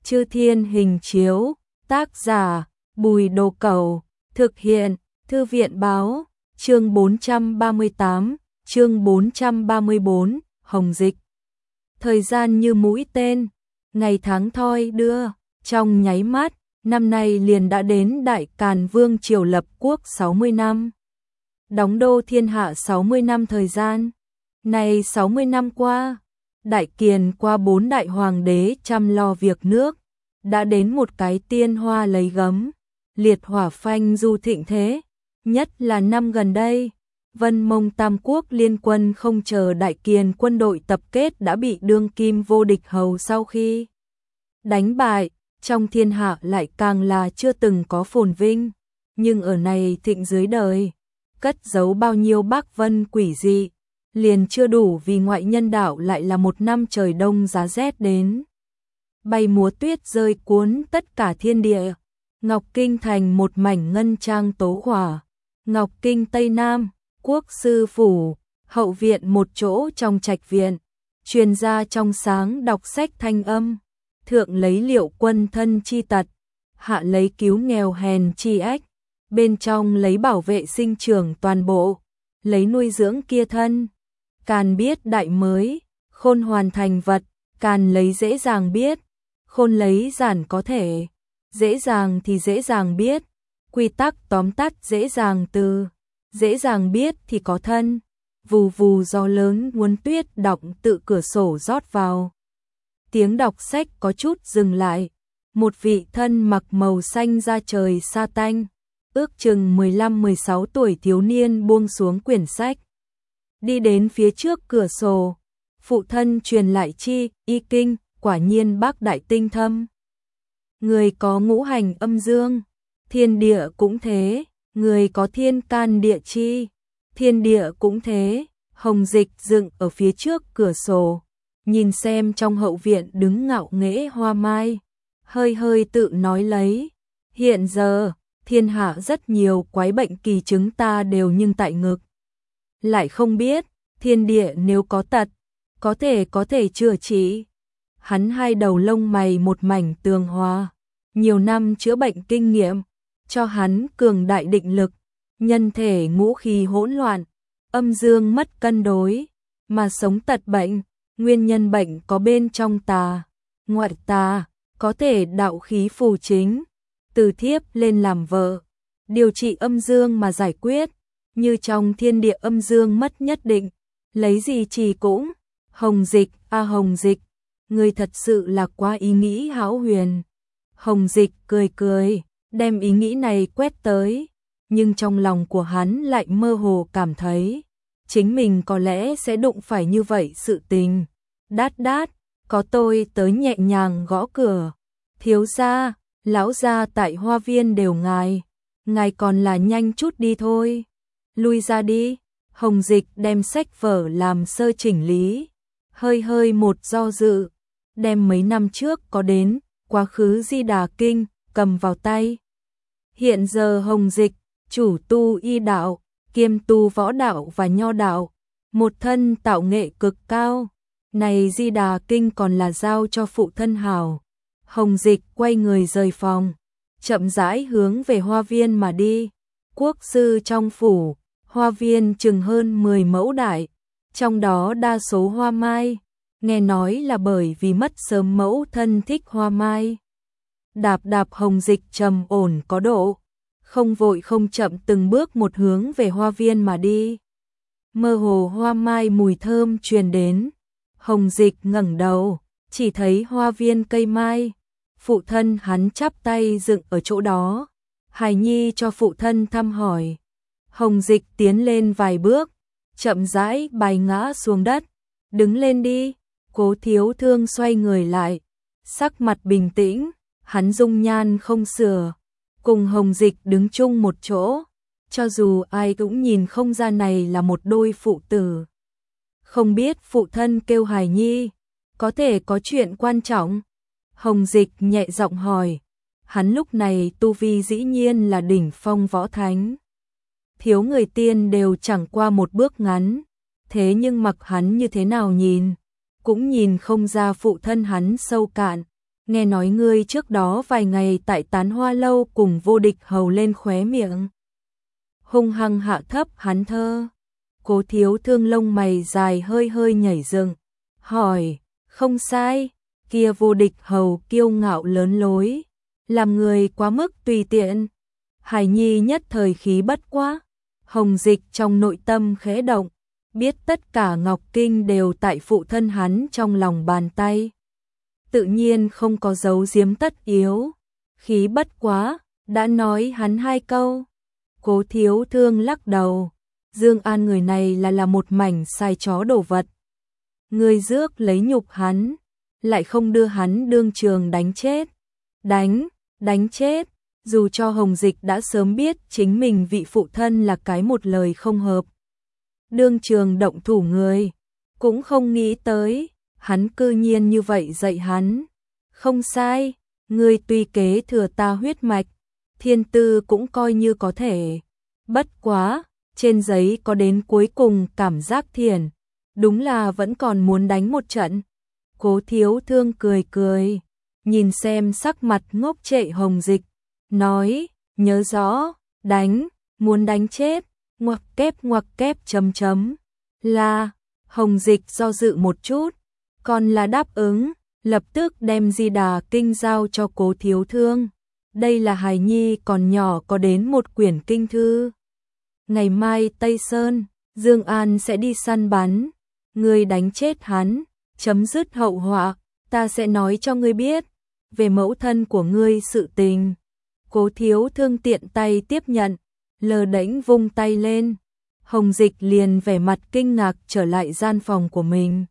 Chư Thiên Hình Chiếu, tác giả, Bùi Đồ Cẩu, thực hiện, Thư viện báo, chương 438, chương 434, Hồng Dịch. Thời gian như mũi tên, ngày tháng thoi đưa, trong nháy mắt, năm nay liền đã đến Đại Càn Vương triều lập quốc 60 năm. Đóng đô thiên hạ 60 năm thời gian. Này 60 năm qua, Đại Kiền qua 4 đại hoàng đế chăm lo việc nước, đã đến một cái tiên hoa lấy gấm, liệt hỏa phanh du thịnh thế, nhất là năm gần đây, Vân Mông Tam Quốc liên quân không chờ Đại Kiền quân đội tập kết đã bị đương kim vô địch hầu sau khi đánh bại, trong thiên hạ lại càng là chưa từng có phồn vinh, nhưng ở này thịnh dưới đời, cất giấu bao nhiêu bác vân quỷ dị, liền chưa đủ vì ngoại nhân đạo lại là một năm trời đông giá rét đến. Bay múa tuyết rơi cuốn tất cả thiên địa, Ngọc Kinh thành một mảnh ngân trang tố khỏa, Ngọc Kinh Tây Nam, quốc sư phủ, hậu viện một chỗ trong trạch viện, truyền ra trong sáng đọc sách thanh âm, thượng lấy liệu quân thân chi tật, hạ lấy cứu nghèo hèn chi ách, bên trong lấy bảo vệ sinh trưởng toàn bộ, lấy nuôi dưỡng kia thân. Càn biết đại mới, khôn hoàn thành vật, càn lấy dễ dàng biết, khôn lấy giản có thể, dễ dàng thì dễ dàng biết, quy tắc tóm tắt dễ dàng từ, dễ dàng biết thì có thân, vù vù gió lớn nguồn tuyết đọng tự cửa sổ rót vào. Tiếng đọc sách có chút dừng lại, một vị thân mặc màu xanh da trời sa tanh, ước chừng 15-16 tuổi thiếu niên buông xuống quyển sách. Đi đến phía trước cửa sổ, phụ thân truyền lại chi, y kinh, quả nhiên bác đại tinh thâm. Người có ngũ hành âm dương, thiên địa cũng thế, người có thiên can địa chi, thiên địa cũng thế. Hồng Dịch dựng ở phía trước cửa sổ, nhìn xem trong hậu viện đứng ngạo nghễ Hoa Mai, hơi hơi tự nói lấy, hiện giờ, thiên hạ rất nhiều quái bệnh kỳ chứng ta đều nhưng tại ngực. Lại không biết, thiên địa nếu có tật, có thể chữa trị. Hắn hai đầu lông mày một mảnh tường hòa, nhiều năm chữa bệnh kinh nghiệm, cho hắn cường đại định lực, nhân thể ngũ khí hỗn loạn, âm dương mất cân đối, mà sống tật bệnh, nguyên nhân bệnh có bên trong tà, ngoại tà, có thể đạo khí phù chính, từ thiếp lên làm vợ, điều trị âm dương mà giải quyết, như trong thiên địa âm dương mất nhất định, lấy gì trì cũng. Hồng Dịch, Hồng Dịch, người thật sự là quá ý nghĩ hão huyền. Hồng Dịch cười cười, đem ý nghĩ này quét tới, nhưng trong lòng của hắn lại mơ hồ cảm thấy, chính mình có lẽ sẽ đụng phải như vậy sự tình. Đát đát, có tôi tới nhẹ nhàng gõ cửa, thiếu gia, lão gia tại hoa viên đều ngài còn là nhanh chút đi thôi. Lui ra đi. Hồng Dịch đem sách vở làm sơ chỉnh lý, hơi một do dự, đem mấy năm trước có đến quá khứ Di Đà Kinh cầm vào tay. Hiện giờ Hồng Dịch, chủ tu y đạo, kiêm tu võ đạo và nho đạo, một thân tạo nghệ cực cao. Này Di Đà Kinh còn là giao cho phụ thân hảo. Hồng Dịch quay người rời phòng, chậm rãi hướng về hoa viên mà đi. Quốc sư trong phủ, hoa viên chừng hơn 10 mẫu đại, trong đó đa số hoa mai, nghe nói là bởi vì mất sớm mẫu thân thích hoa mai. Đạp đạp Hồng Dịch trầm ổn có độ, không vội không chậm từng bước một hướng về hoa viên mà đi. Mơ hồ hoa mai mùi thơm truyền đến, Hồng Dịch ngẩng đầu, chỉ thấy hoa viên cây mai, phụ thân hắn chắp tay dựng ở chỗ đó, hài nhi cho phụ thân thăm hỏi. Hồng Dịch tiến lên vài bước, chậm rãi bài ngã xuống đất, đứng lên đi. Cố Thiếu Thương xoay người lại, sắc mặt bình tĩnh, hắn dung nhan không sửa, cùng Hồng Dịch đứng chung một chỗ, cho dù ai cũng nhìn không ra này là một đôi phụ tử. Không biết phụ thân kêu hài nhi, có thể có chuyện quan trọng? Hồng Dịch nhẹ giọng hỏi, hắn lúc này tu vi dĩ nhiên là đỉnh phong võ thánh. Thiếu người tiên đều chẳng qua một bước ngắn, thế nhưng mặc hắn như thế nào nhìn, cũng nhìn không ra phụ thân hắn sâu cạn, nghe nói ngươi trước đó vài ngày tại Tán Hoa lâu cùng Vô Địch Hầu lên khóe miệng. Hung hăng hạ thấp hắn thơ. Cố Thiếu Thương lông mày dài hơi hơi nhảy dựng, hỏi, không sai, kia Vô Địch Hầu kiêu ngạo lớn lối, làm người quá mức tùy tiện. Hải Nhi nhất thời khí bất quá, Hồng Dịch trong nội tâm khẽ động, biết tất cả Ngọc Kinh đều tại phụ thân hắn trong lòng bàn tay. Tự nhiên không có giấu giếm tất yếu, khí bất quá, đã nói hắn 2 câu. Cố Thiếu Thương lắc đầu, Dương An người này là một mảnh sai chó đồ vật. Ngươi rước lấy nhục hắn, lại không đưa hắn đương trường đánh chết. Đánh chết, dù cho Hồng Dịch đã sớm biết chính mình vị phụ thân là cái một lời không hợp. Đương trường động thủ người, cũng không nghĩ tới, hắn cư nhiên như vậy dạy hắn. Không sai, ngươi tuy kế thừa ta huyết mạch, thiên tư cũng coi như có thể. Bất quá, trên giấy có đến cuối cùng cảm giác thiền, đúng là vẫn còn muốn đánh một trận. Cố Thiếu Thương cười, nhìn xem sắc mặt ngốc trệ Hồng Dịch, nói, nhớ rõ, muốn đánh chết, ngoặc kép chấm. Là, Hồng Dịch do dự một chút, còn là đáp ứng, lập tức đem Di Đà Kinh giao cho Cố Thiếu Thương. Đây là hài nhi còn nhỏ có đến một quyển kinh thư. Ngày mai Tây Sơn, Dương An sẽ đi săn bắn, ngươi đánh chết hắn, chấm dứt hậu họa, ta sẽ nói cho ngươi biết về mẫu thân của ngươi sự tình. Cố Thiếu Thương tiện tay tiếp nhận, lờ đễnh vung tay lên, Hồng Dịch liền vẻ mặt kinh ngạc trở lại gian phòng của mình.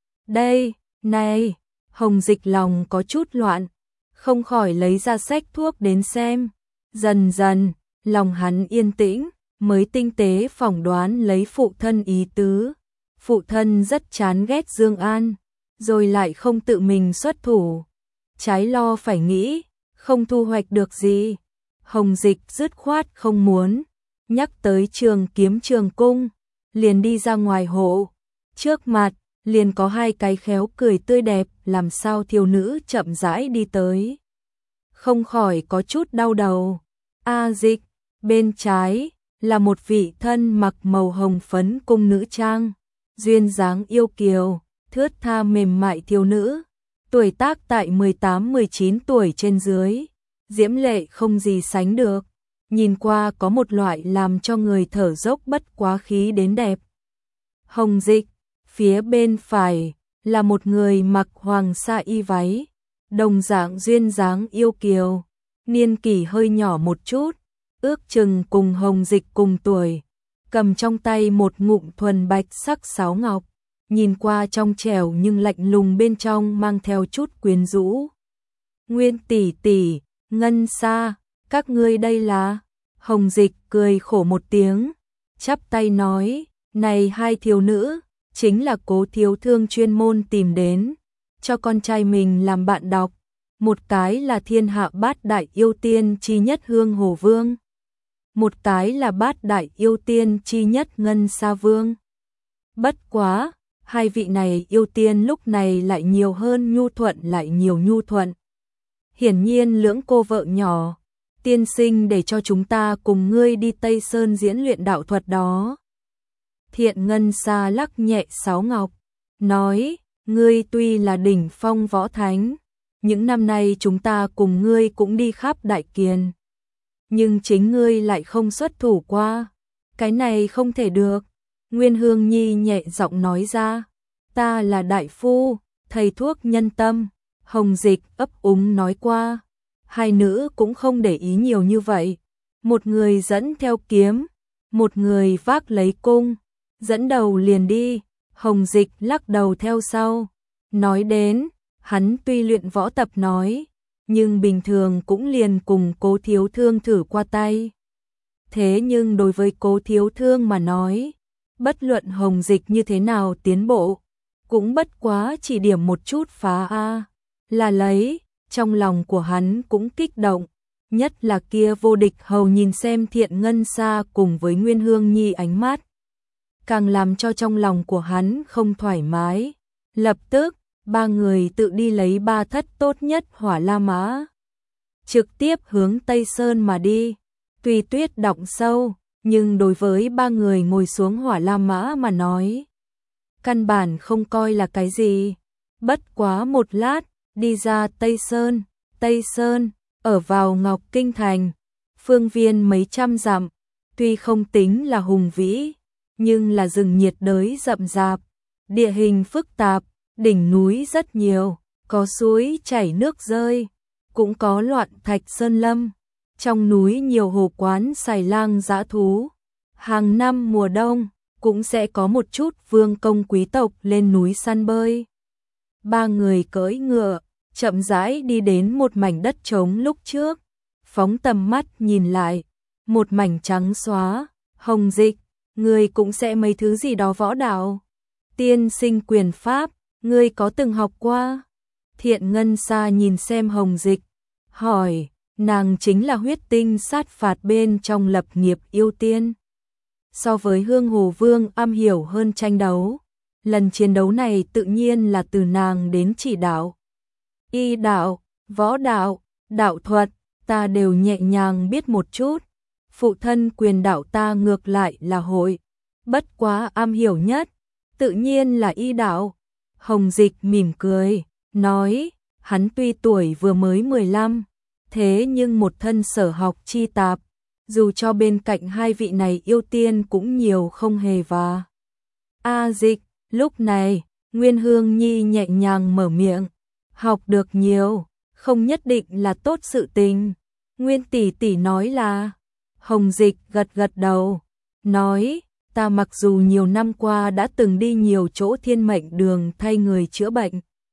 Này, Hồng Dịch lòng có chút loạn, không khỏi lấy ra sách thuốc đến xem. Dần dần, lòng hắn yên tĩnh, mới tinh tế phỏng đoán lấy phụ thân ý tứ. Phụ thân rất chán ghét Dương An, rồi lại không tự mình xuất thủ. Trái lo phải nghĩ, không thu hoạch được gì. Hồng Dịch dứt khoát không muốn nhắc tới Trường Kiếm Trường Cung, liền đi ra ngoài hộ. Trước mặt, liền có 2 cái khéo cười tươi đẹp, làm sao thiếu nữ chậm rãi đi tới. Không khỏi có chút đau đầu. Dịch, bên trái là một vị thân mặc màu hồng phấn cung nữ trang, duyên dáng yêu kiều, thướt tha mềm mại thiếu nữ, tuổi tác tại 18-19 tuổi trên dưới, diễm lệ không gì sánh được, nhìn qua có một loại làm cho người thở dốc bất quá khí đến đẹp. Hồng Dịch, phía bên phải là một người mặc hoàng sa y váy, đồng dạng duyên dáng yêu kiều, niên kỷ hơi nhỏ một chút, ước chừng cùng Hồng Dịch cùng tuổi, cầm trong tay một ngụm thuần bạch sắc sáo ngọc, nhìn qua trong trẻo nhưng lạnh lùng bên trong mang theo chút quyến rũ. Nguyên tỷ tỷ, Ngân Sa, các ngươi đây là? Hồng Dịch cười khổ một tiếng, chắp tay nói, này 2 thiếu nữ, chính là Cố Thiếu Thương chuyên môn tìm đến, cho con trai mình làm bạn đọc. Một cái là thiên hạ bát đại yêu tiên chi nhất Hương Hồ Vương, một cái là bát đại yêu tiên chi nhất Ngân Sa Vương. Bất quá, 2 vị này yêu tiên lúc này lại nhiều hơn nhu thuận lại nhiều nhu thuận. Hiển nhiên lưỡng cô vợ nhỏ, tiên sinh để cho chúng ta cùng ngươi đi Tây Sơn diễn luyện đạo thuật đó. Thiện Ngân Sa lắc nhẹ sáo ngọc, nói, ngươi tuy là đỉnh phong võ thánh, những năm nay chúng ta cùng ngươi cũng đi khắp đại kiền, nhưng chính ngươi lại không xuất thủ qua, cái này không thể được. Nguyên Hương Nhi nhẹ giọng nói ra, ta là đại phu, thầy thuốc nhân tâm. Hồng Dịch ấp úng nói qua, 2 nữ cũng không để ý nhiều như vậy, một người dẫn theo kiếm, một người vác lấy cung, dẫn đầu liền đi. Hồng Dịch lắc đầu theo sau, nói đến, hắn tuy luyện võ tập nói, nhưng bình thường cũng liền cùng Cố Thiếu Thương thử qua tay. Thế nhưng đối với Cố Thiếu Thương mà nói, bất luận Hồng Dịch như thế nào tiến bộ, cũng bất quá chỉ điểm một chút phá là lấy, trong lòng của hắn cũng kích động, nhất là kia Vô Địch Hầu nhìn xem Thiện Ngân Sa cùng với Nguyên Hương Nhi ánh mắt, càng làm cho trong lòng của hắn không thoải mái, lập tức ba người tự đi lấy 3 thất tốt nhất hỏa la mã, trực tiếp hướng Tây Sơn mà đi. Tuy tuyết đọng sâu, nhưng đối với ba người ngồi xuống hỏa la mã mà nói, căn bản không coi là cái gì. Bất quá một lát, đi ra Tây Sơn. Tây Sơn, ở vào Ngọc Kinh Thành, phương viên mấy trăm dặm, tuy không tính là hùng vĩ, nhưng là rừng nhiệt đới rậm rạp, địa hình phức tạp, đỉnh núi rất nhiều, có suối chảy nước rơi, cũng có loạn thạch sơn lâm. Trong núi nhiều hồ quán xài lang dã thú. Hàng năm mùa đông, cũng sẽ có một chút vương công quý tộc lên núi săn bơi. Ba người cưỡi ngựa, chậm rãi đi đến một mảnh đất trống lúc trước. Phóng tầm mắt nhìn lại, một mảnh trắng xóa. Hồng Dịch, ngươi cũng sẽ mấy thứ gì đó võ đạo. Tiên sinh quyền pháp, ngươi có từng học qua? Thiện Ngân Sa nhìn xem Hồng Dịch, hỏi, nàng chính là huyết tinh sát phạt bên trong lập nghiệp yêu tiên. So với Hương Hồ Vương am hiểu hơn tranh đấu, lần chiến đấu này tự nhiên là từ nàng đến chỉ đạo. Y đạo, võ đạo, đạo thuật, ta đều nhẹ nhàng biết một chút. Phụ thân quyền đạo ta ngược lại là hội, bất quá am hiểu nhất, tự nhiên là y đạo. Hồng Dịch mỉm cười, nói, hắn tuy tuổi vừa mới 15, thế nhưng một thân sở học chi tạp, dù cho bên cạnh hai vị này yêu tiên cũng nhiều không hề và. Dịch, lúc này, Nguyên Hương Nhi nhẹ nhàng mở miệng, học được nhiều, không nhất định là tốt sự tình. Nguyên tỷ tỷ nói là, Hồng Dịch gật gật đầu, nói, ta mặc dù nhiều năm qua đã từng đi nhiều chỗ thiên mệnh đường thay người chữa bệnh,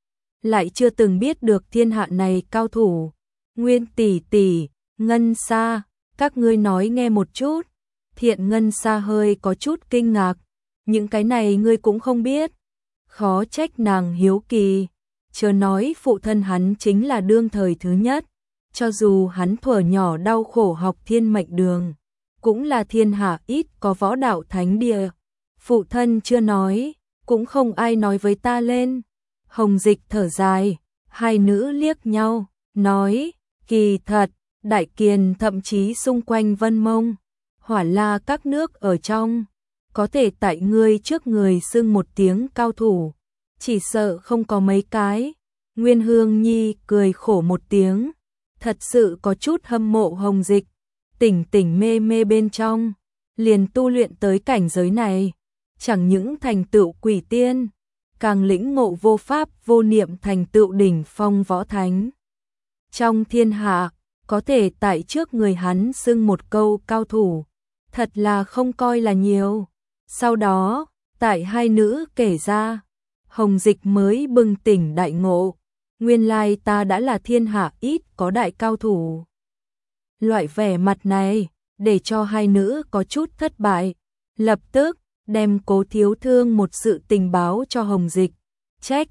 lại chưa từng biết được thiên hạ này cao thủ. Nguyên tỷ tỷ, Ngân Sa, các ngươi nói nghe một chút. Thiện Ngân Sa hơi có chút kinh ngạc, những cái này ngươi cũng không biết. Khó trách nàng hiếu kỳ, chớ nói phụ thân hắn chính là đương thời thứ nhất, cho dù hắn thuở nhỏ đau khổ học thiên mệnh đường, cũng là thiên hạ ít có võ đạo thánh địa. Phụ thân chưa nói, cũng không ai nói với ta lên. Hồng Dịch thở dài, hai nữ liếc nhau, nói, kỳ thật, Đại Kiền thậm chí xung quanh Vân Mông, Hỏa La các nước ở trong, có thể tại ngươi trước người xưng một tiếng cao thủ, chỉ sợ không có mấy cái. Nguyên Hương Nhi cười khổ một tiếng, thật sự có chút hâm mộ Hồng Dịch, tỉnh tỉnh mê mê bên trong, liền tu luyện tới cảnh giới này, chẳng những thành tựu quỷ tiên, càng lĩnh ngộ vô pháp vô niệm thành tựu đỉnh phong võ thánh. Trong thiên hạ, có thể tại trước người hắn xưng một câu cao thủ, thật là không coi là nhiều. Sau đó, tại hai nữ kể ra, Hồng Dịch mới bừng tỉnh đại ngộ, nguyên lai ta đã là thiên hạ ít có đại cao thủ. Loại vẻ mặt này, để cho hai nữ có chút thất bại, lập tức đem Cố Thiếu Thương một sự tình báo cho Hồng Dịch, trách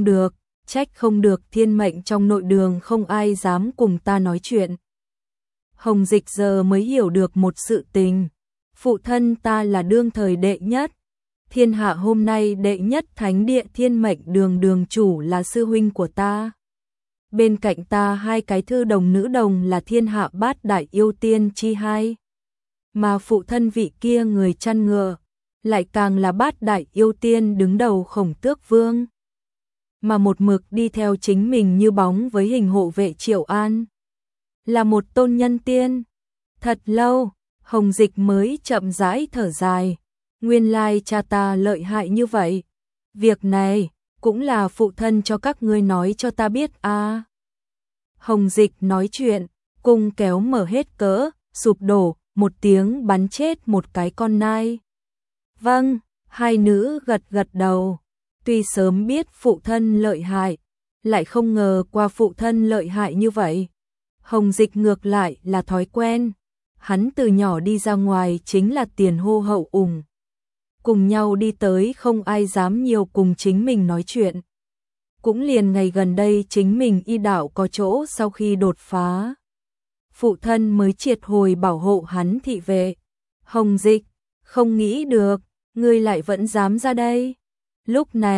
không được thiên mệnh trong nội đường không ai dám cùng ta nói chuyện. Hồng Dịch giờ mới hiểu được một sự tình, phụ thân ta là đương thời đệ nhất, thiên hạ hôm nay đệ nhất thánh địa thiên mệnh đường đường chủ là sư huynh của ta. Bên cạnh ta hai cái thư đồng nữ đồng là thiên hạ bát đại yêu tiên chi hai. Mà phụ thân vị kia người chăn ngựa, lại càng là bát đại yêu tiên đứng đầu Khổng Tước Vương. Mà một mực đi theo chính mình như bóng với hình hộ vệ Triệu An, là một tôn nhân tiên. Thật lâu, Hồng Dịch mới chậm rãi thở dài, nguyên lai cha ta lợi hại như vậy. Việc này, cũng là phụ thân cho các ngươi nói cho ta biết à. Hồng Dịch nói chuyện, cung kéo mở hết cỡ, sụp đổ, một tiếng bắn chết một cái con nai. Vâng, hai nữ gật gật đầu, tuy sớm biết phụ thân lợi hại, lại không ngờ qua phụ thân lợi hại như vậy. Hồng Dịch ngược lại là thói quen, hắn từ nhỏ đi ra ngoài chính là tiền hô hậu ủng. Cùng nhau đi tới không ai dám nhiều cùng chính mình nói chuyện. Cũng liền ngày gần đây chính mình y đạo có chỗ sau khi đột phá, phụ thân mới triệt hồi bảo hộ hắn thị vệ. Hồng Dịch, không nghĩ được, ngươi lại vẫn dám ra đây. Lúc này,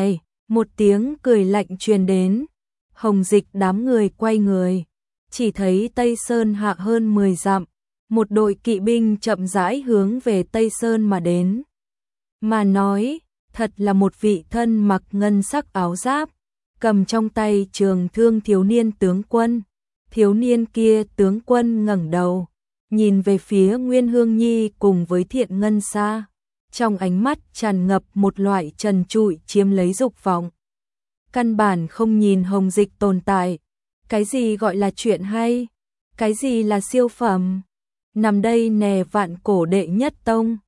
Một tiếng cười lạnh truyền đến, Hồng Dịch đám người quay người, chỉ thấy Tây Sơn hạ hơn 10 dặm, một đội kỵ binh chậm rãi hướng về Tây Sơn mà đến. Mà nói, thật là một vị thân mặc ngân sắc áo giáp, cầm trong tay trường thương thiếu niên tướng quân. Thiếu niên kia tướng quân ngẩng đầu, nhìn về phía Nguyên Hương Nhi cùng với Thiện Ngân Sa, trong ánh mắt tràn ngập một loại trần trụi chiếm lấy dục vọng. Căn bản không nhìn Hồng Dịch tồn tại, cái gì gọi là chuyện hay, cái gì là siêu phẩm, nằm đây nè vạn cổ đệ nhất tông.